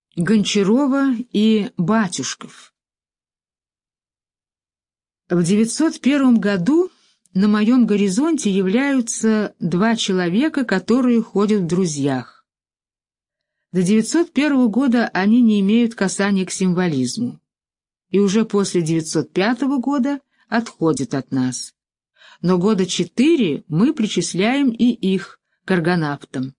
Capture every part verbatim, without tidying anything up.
Гончарова и Батюшков. В девятьсот первом году на моем горизонте являются два человека, которые ходят в друзьях. До девятьсот первого года они не имеют касания к символизму, и уже после девятьсот пятого года отходят от нас. Но года четыре мы причисляем и их к аргонавтам.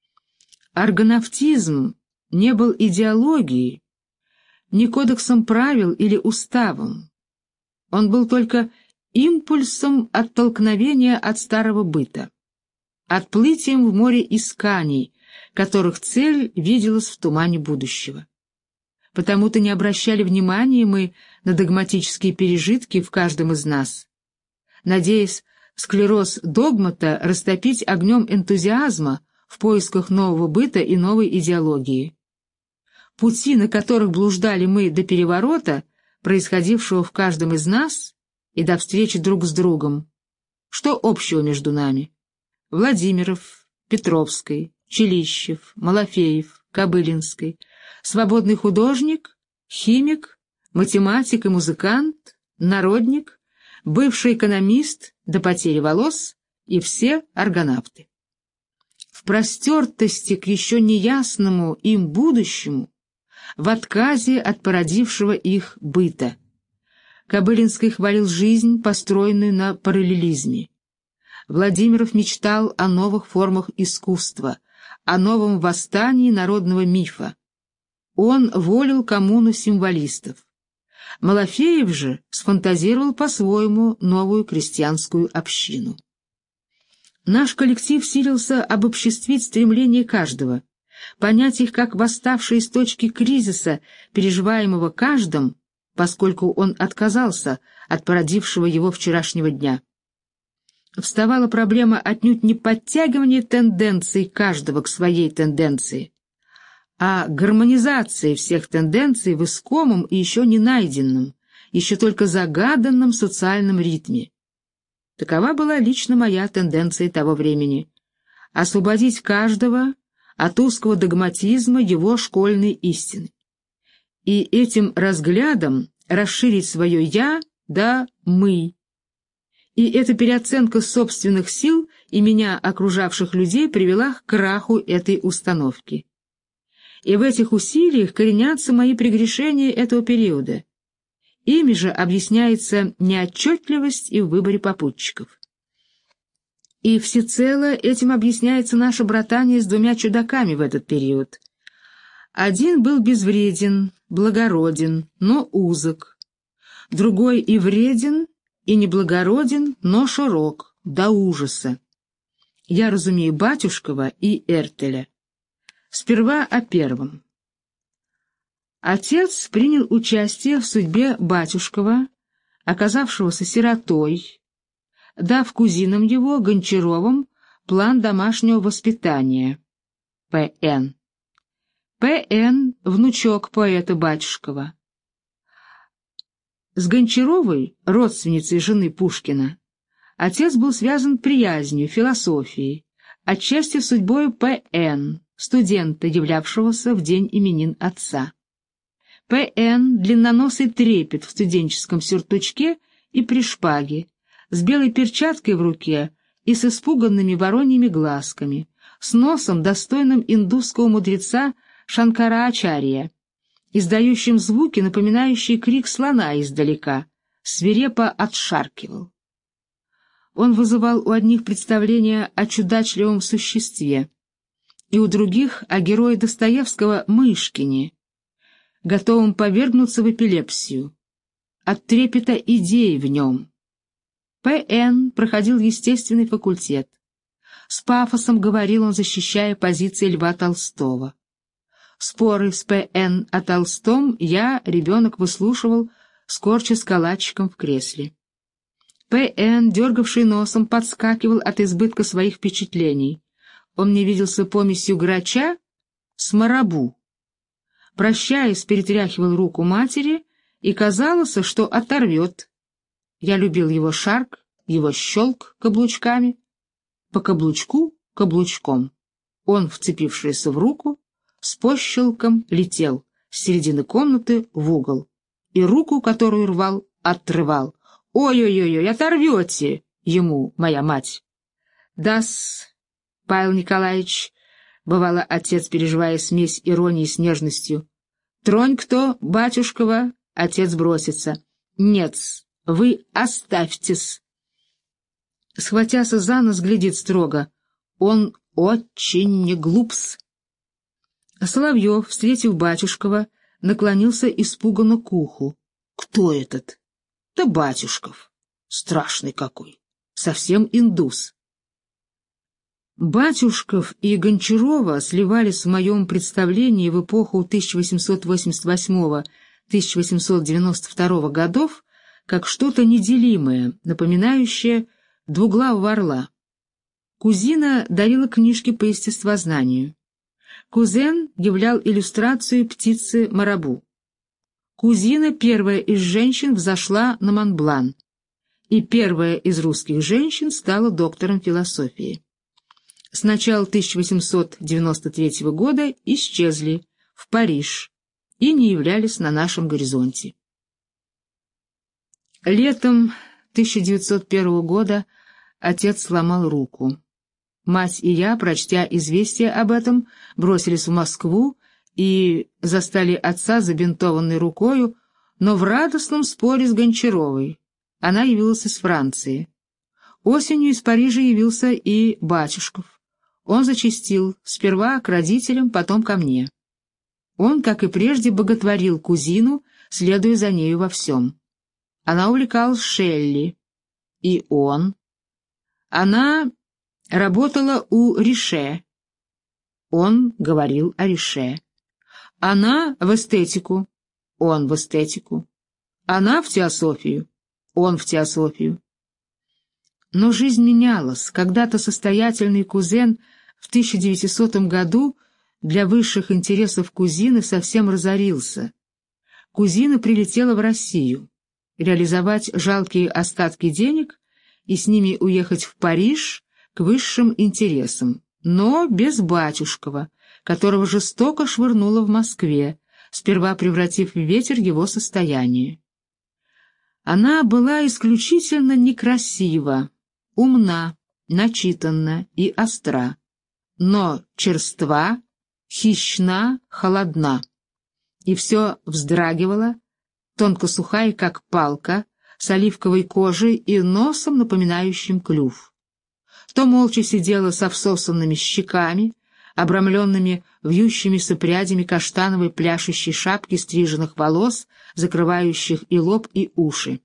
Аргонавтизм не был идеологией, не кодексом правил или уставом. Он был только импульсом оттолкновения от старого быта, отплытием в море исканий, которых цель виделась в тумане будущего. Потому-то не обращали внимания мы на догматические пережитки в каждом из нас, надеясь склероз догмата растопить огнем энтузиазма в поисках нового быта и новой идеологии. Пути, на которых блуждали мы до переворота, происходившего в каждом из нас, и до встречи друг с другом. Что общего между нами? Владимиров, Петровской, Челищев, Малафеев, Кобылинской, свободный художник, химик, математик и музыкант, народник, бывший экономист до потери волос и все аргонавты. В простертости к еще неясному им будущему, в отказе от породившего их быта. Кобылинский хвалил жизнь, построенную на параллелизме. Владимиров мечтал о новых формах искусства, о новом восстании народного мифа. Он волил коммуну символистов. Малафеев же сфантазировал по-своему новую крестьянскую общину. Наш коллектив силился обобществить стремления каждого, понять их как восставшие из точки кризиса, переживаемого каждым, поскольку он отказался от породившего его вчерашнего дня. Вставала проблема отнюдь не подтягивания тенденций каждого к своей тенденции, а гармонизации всех тенденций в искомом и еще не найденном, еще только загаданном социальном ритме. Такова была лично моя тенденция того времени — освободить каждого от узкого догматизма его школьной истины, и этим разглядом расширить свое «я» до «мы». И эта переоценка собственных сил и меня окружавших людей привела к краху этой установки. И в этих усилиях коренятся мои прегрешения этого периода. Ими же объясняется неотчетливость и в выборе попутчиков. И всецело этим объясняется наше братание с двумя чудаками в этот период. Один был безвреден, благороден, но узок. Другой и вреден, и неблагороден, но широк, до ужаса. Я разумею Батюшкова и Эртеля. Сперва о первом. Отец принял участие в судьбе Батюшкова, оказавшегося сиротой, дав кузинам его, Гончаровым, план домашнего воспитания. П Н П Н — внучок поэта Батюшкова. С Гончаровой, родственницей жены Пушкина, отец был связан приязнью, философией, отчасти судьбой П Н, студента, являвшегося в день именин отца. П Н — длинноносый трепет в студенческом сюртучке и при шпаге, с белой перчаткой в руке и с испуганными вороньими глазками, с носом, достойным индусского мудреца Шанкарачарья, издающим звуки, напоминающие крик слона издалека, свирепо отшаркивал. Он вызывал у одних представления о чудачливом существе, и у других о герое Достоевского Мышкине, готовым повергнуться в эпилепсию, от трепета идей в нем. П Н проходил естественный факультет. С пафосом говорил он, защищая позиции Льва Толстого. Споры с П Н о Толстом я, ребенок, выслушивал, скорчась калачиком в кресле. П Н, дергавший носом, подскакивал от избытка своих впечатлений. Он мне виделся помесью грача с марабу. Прощаясь, перетряхивал руку матери, и казалось, что оторвет. Я любил его шарк, его щелк каблучками, по каблучку каблучком. Он, вцепившийся в руку, с пощелком летел с середины комнаты в угол, и руку, которую рвал, отрывал. «Ой-ой-ой, оторвете ему, моя мать!» «Да-с, Павел Николаевич», — бывало отец, переживая смесь иронии с нежностью, «тронь кто, батюшкова, отец бросится. Нет-с, вы оставьте-с». Схватяся за нос, глядит строго. Он очень не глупс. Соловьев, встретив батюшкова, наклонился испуганно к уху. «Кто этот?» «Да батюшков. Страшный какой. Совсем индус». Батюшков и Гончарова сливались в моем представлении в эпоху тысяча восемьсот восемьдесят восьмого — тысяча восемьсот девяносто второго годов как что-то неделимое, напоминающее двуглавого орла. Кузина дарила книжки по естествознанию. Кузен являл иллюстрацию птицы Марабу. Кузина, первая из женщин, взошла на Монблан, и первая из русских женщин стала доктором философии. С начала тысяча восемьсот девяносто третьего года исчезли в Париж и не являлись на нашем горизонте. Летом тысяча девятьсот первого года отец сломал руку. Мать и я, прочтя известие об этом, бросились в Москву и застали отца забинтованной рукою, но в радостном споре с Гончаровой. Она явилась из Франции. Осенью из Парижа явился и батюшков. Он зачастил сперва к родителям, потом ко мне. Он, как и прежде, боготворил кузину, следуя за нею во всем. Она увлекалась Шелли. И он. Она работала у Рише. Он говорил о Рише. Она в эстетику. Он в эстетику. Она в теософию. Он в теософию. Но жизнь менялась. Когда-то состоятельный кузен в тысяча девятисотом году для высших интересов кузины совсем разорился. Кузина прилетела в Россию, реализовать жалкие остатки денег и с ними уехать в Париж к высшим интересам, но без батюшкова, которого жестоко швырнуло в Москве, сперва превратив в ветер его состояние. Она была исключительно некрасива, умна, начитанна и остра, но черства, хищна, холодна, и все вздрагивала, тонко сухая, как палка, с оливковой кожей и носом, напоминающим клюв. То молча сидела с обсосанными щеками, обрамленными вьющимися прядями каштановой пляшущей шапки стриженных волос, закрывающих и лоб, и уши.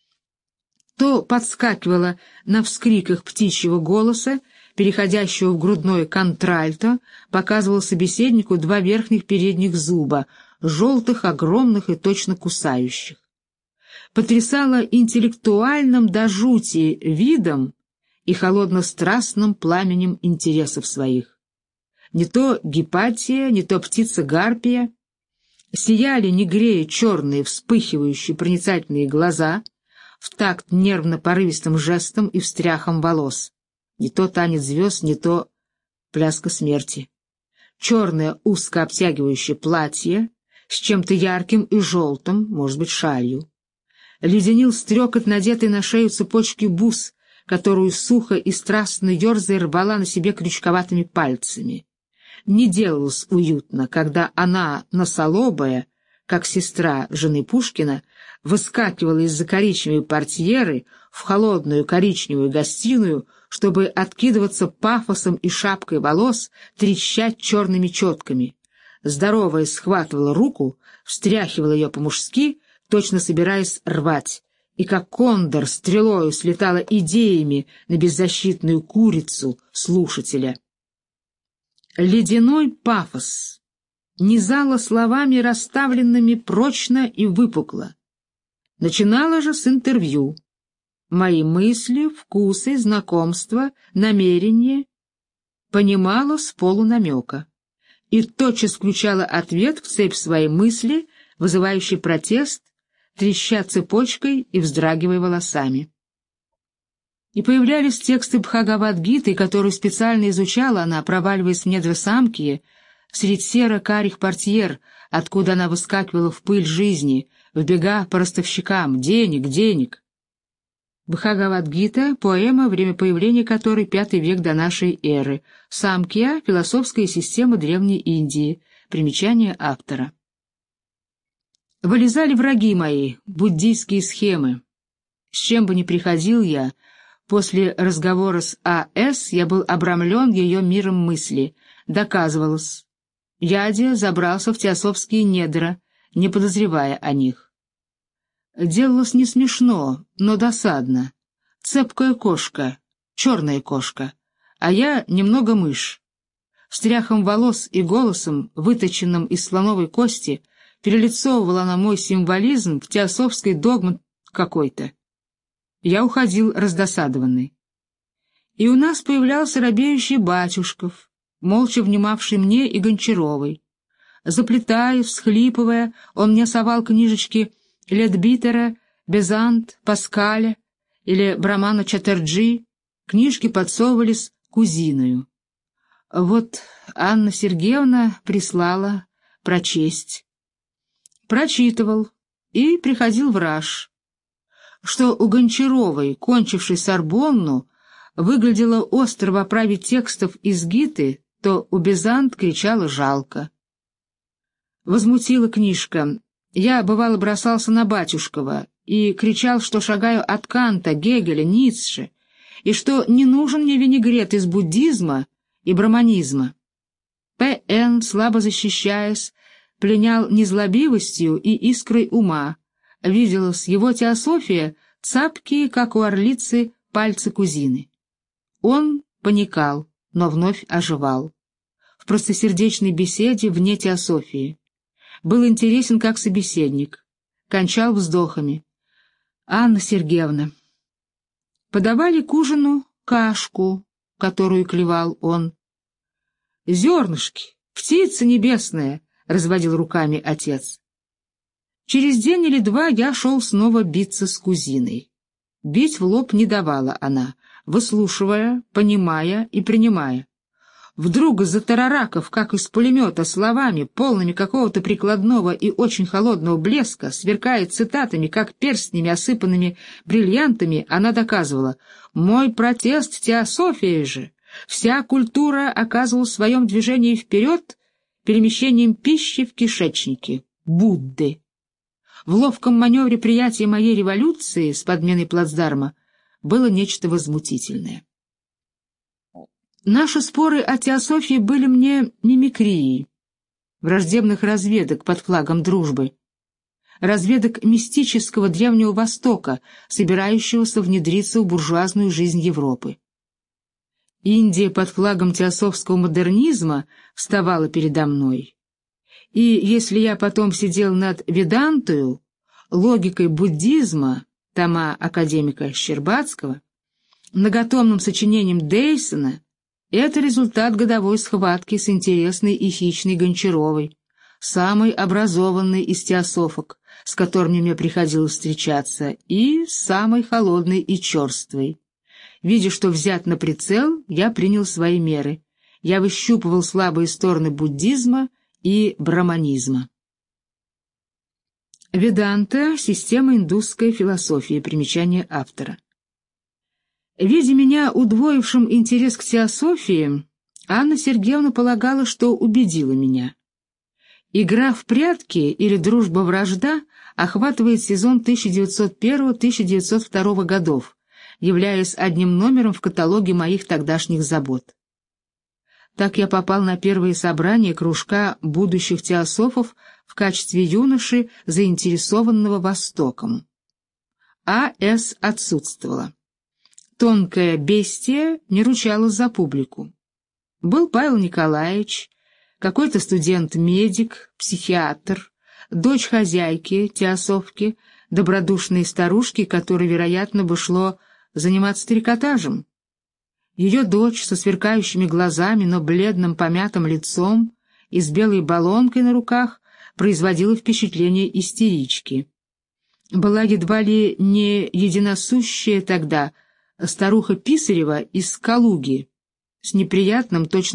То подскакивала на вскриках птичьего голоса, переходящего в грудное контральто, показывал собеседнику два верхних передних зуба, желтых, огромных и точно кусающих. Потрясала интеллектуальным до жути видом и холодно-страстным пламенем интересов своих. Не то Гипатия, не то птица-гарпия. Сияли, не грея, черные, вспыхивающие проницательные глаза в такт нервно-порывистым жестом и встряхом волос. Не то танец звезд, не то пляска смерти. Черное узко обтягивающее платье с чем-то ярким и желтым, может быть, шалью. Леденил стрекот надетой на шею цепочки бус, которую сухо и страстно ерзая рвала на себе крючковатыми пальцами. Не делалось уютно, когда она, носолобая, как сестра жены Пушкина, выскакивала из-за коричневой портьеры в холодную коричневую гостиную, чтобы откидываться пафосом и шапкой волос, трещать черными четками. Здоровая схватывала руку, встряхивала ее по-мужски, точно собираясь рвать, и как кондор стрелою слетала идеями на беззащитную курицу слушателя. Ледяной пафос низала словами, расставленными прочно и выпукло. Начинала же с интервью. Мои мысли, вкусы, знакомства, намерения понимала с полунамека и тотчас включала ответ в цепь своей мысли, вызывающий протест, треща цепочкой и вздрагивая волосами. И появлялись тексты Бхагавад-гиты, которые специально изучала она, проваливаясь в недра Самkhya, средь серо-карих портьер, откуда она выскакивала в пыль жизни, в бега по ростовщикам: денег, денег. Бхагавад-гита — поэма, время появления которой пятый век до нашей эры. Самкья — философская система Древней Индии. Примечание автора. Вылезали враги мои, буддийские схемы. С чем бы ни приходил я, после разговора с А С я был обрамлен ее миром мысли. Доказывалось. Ядя забрался в теософские недра, не подозревая о них. Делалось не смешно, но досадно. Цепкая кошка, черная кошка, а я немного мышь. Стряхом волос и голосом, выточенным из слоновой кости, перелицовывала на мой символизм в теософской догмат какой-то. Я уходил раздосадованный. И у нас появлялся робеющий Батюшков, молча внимавший мне и Гончаровой. Заплетая, всхлипывая, он мне совал книжечки Ледбитера, Безант, Паскаля или Брамана Чаттерджи, книжки подсовывались кузиною. Вот Анна Сергеевна прислала прочесть. Прочитывал и приходил в раж, что у Гончаровой, кончившей Сорбонну, выглядело остро в оправе текстов из Гиты, то у Безант кричала жалко. Возмутила книжка. Я, бывало, бросался на Батюшкова и кричал, что шагаю от Канта, Гегеля, Ницше, и что не нужен мне винегрет из буддизма и браманизма. П Н, слабо защищаясь, пленял незлобивостью и искрой ума. Виделась его теософия цапкие, как у орлицы, пальцы кузины. Он паникал, но вновь оживал. В простосердечной беседе вне теософии. Был интересен как собеседник. Кончал вздохами. Анна Сергеевна. Подавали к ужину кашку, которую клевал он. «Зернышки, птица небесная!» — разводил руками отец. Через день или два я шел снова биться с кузиной. Бить в лоб не давала она, выслушивая, понимая и принимая. Вдруг из-за тарараков, как из пулемета, словами, полными какого-то прикладного и очень холодного блеска, сверкая цитатами, как перстнями, осыпанными бриллиантами, она доказывала: «Мой протест теософии же! Вся культура оказывала в своем движении вперед перемещением пищи в кишечнике. Будды!» В ловком маневре приятия моей революции с подменой плацдарма было нечто возмутительное. Наши споры о теософии были мне мимикрией, враждебных разведок под флагом дружбы, разведок мистического Древнего Востока, собирающегося внедриться в буржуазную жизнь Европы. Индия под флагом теософского модернизма вставала передо мной. И если я потом сидел над Ведантою, логикой буддизма, тома академика Щербацкого, многотомным сочинением Дейсона, это результат годовой схватки с интересной и хищной Гончаровой, самой образованной из теософок, с которыми мне приходилось встречаться, и самой холодной и черствой. Видя, что взят на прицел, я принял свои меры. Я выщупывал слабые стороны буддизма и браманизма. Веданта — система индусской философии. Примечание автора. Видя меня удвоившим интерес к теософии, Анна Сергеевна полагала, что убедила меня. Игра в прятки или дружба-вражда охватывает сезон тысяча девятьсот первого — тысяча девятьсот второго годов, являясь одним номером в каталоге моих тогдашних забот. Так я попал на первые собрания кружка будущих теософов в качестве юноши, заинтересованного Востоком. А С отсутствовала. Тонкое бестие не ручалось за публику. Был Павел Николаевич, какой-то студент-медик, психиатр, дочь хозяйки, теософки, добродушной старушки, которой, вероятно, бы шло заниматься трикотажем. Ее дочь со сверкающими глазами, но бледным помятым лицом и с белой баллонкой на руках производила впечатление истерички. Была едва ли не единосущая тогда старуха Писарева из Калуги, с неприятным, точно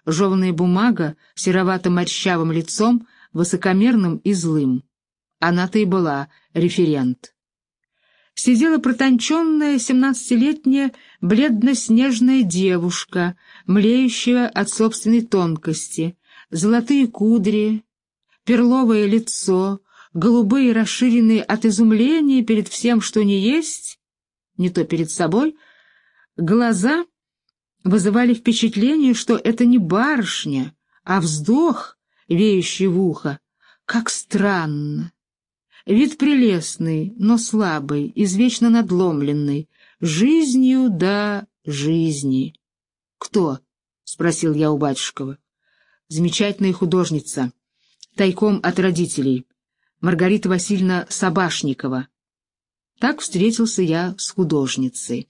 жеванная бумага, серовато-морщавым лицом, высокомерным и злым. Она-то и была референт. Сидела протонченная семнадцатилетняя бледно-снежная девушка, млеющая от собственной тонкости, золотые кудри, перловое лицо, голубые, расширенные от изумления перед всем, что не есть, не то перед собой, глаза вызывали впечатление, что это не барышня, а вздох, веющий в ухо. Как странно! Вид прелестный, но слабый, извечно надломленный, жизнью да жизни. «Кто?» — спросил я у батюшкова. «Замечательная художница, тайком от родителей, Маргарита Васильевна Собашникова». Так встретился я с художницей.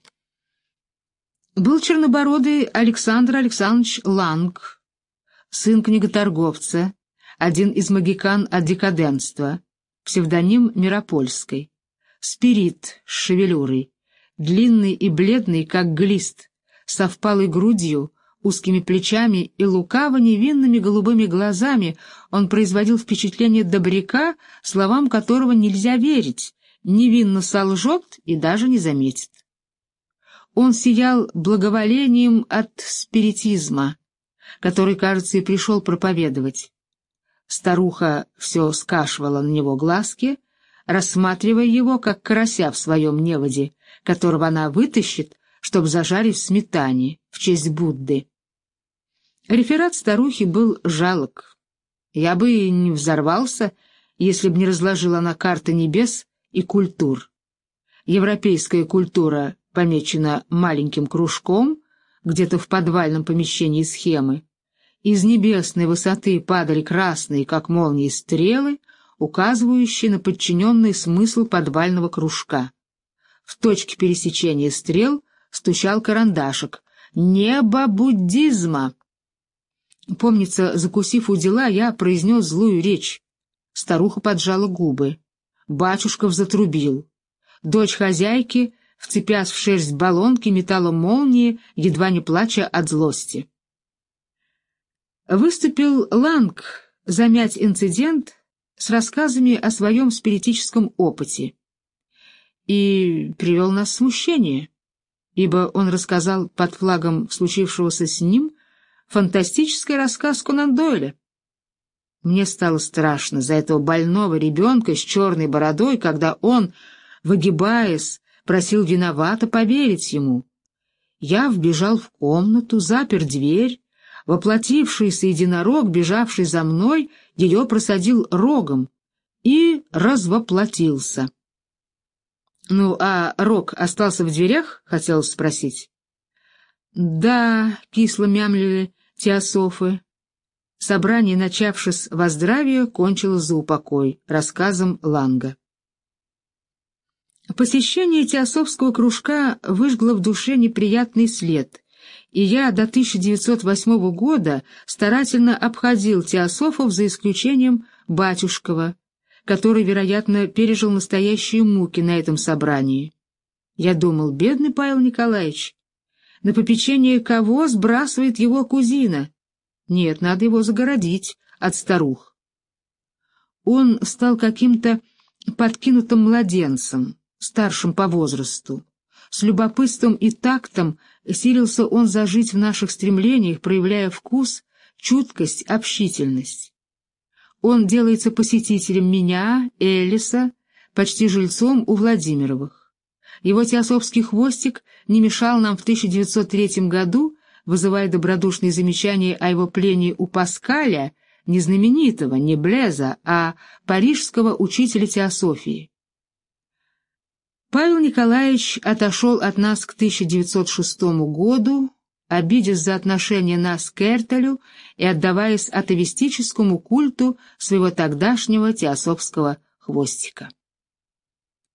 Был чернобородый Александр Александрович Ланг, сын книготорговца, один из могикан от декаденства, псевдоним Миропольской, спирит с шевелюрой, длинный и бледный, как глист, со впалой грудью, узкими плечами и лукаво-невинными голубыми глазами, он производил впечатление добряка, словам которого нельзя верить, невинно солжет и даже не заметит. Он сиял благоволением от спиритизма, который, кажется, и пришел проповедовать. Старуха все скашивала на него глазки, рассматривая его, как карася в своем неводе, которого она вытащит, чтобы зажарить в сметане в честь Будды. Реферат старухи был жалок. Я бы и не взорвался, если б не разложила на карты небес и культур. Европейская культура помечена маленьким кружком, где-то в подвальном помещении схемы. Из небесной высоты падали красные, как молнии, стрелы, указывающие на подчиненный смысл подвального кружка. В точке пересечения стрел стучал карандашик. «Небо буддизма!» Помнится, закусив у дела, я произнес злую речь. Старуха поджала губы. Батюшков затрубил. Дочь хозяйки, вцепясь в шерсть баллонки, метала молнии, едва не плача от злости. Выступил Ланг замять инцидент с рассказами о своем спиритическом опыте и привел нас в смущение, ибо он рассказал под флагом случившегося с ним фантастический рассказ Конан Дойля. Мне стало страшно за этого больного ребенка с черной бородой, когда он, выгибаясь, просил виновато поверить ему. Я вбежал в комнату, запер дверь. Воплотившийся единорог, бежавший за мной, ее просадил рогом и развоплотился. «Ну, а рог остался в дверях?» — хотелось спросить. «Да», — кисло мямлили теософы. Собрание, начавшись во здравие, кончилось за упокой, рассказом Ланга. Посещение теософского кружка выжгло в душе неприятный след, и я до тысяча девятьсот восьмого года старательно обходил теософов за исключением батюшкова, который, вероятно, пережил настоящие муки на этом собрании. Я думал, бедный Павел Николаевич, на попечение кого сбрасывает его кузина? Нет, надо его загородить от старух. Он стал каким-то подкинутым младенцем, старшим по возрасту. С любопытством и тактом силился он зажить в наших стремлениях, проявляя вкус, чуткость, общительность. Он делается посетителем меня, Эллиса, почти жильцом у Владимировых. Его теософский хвостик не мешал нам в тысяча девятьсот третьем году, вызывая добродушные замечания о его плении у Паскаля, не знаменитого, не Блеза, а парижского учителя теософии. Павел Николаевич отошел от нас к тысяча девятьсот шестому году, обидясь за отношение нас к Эртелю и отдаваясь атеистическому культу своего тогдашнего теософского хвостика.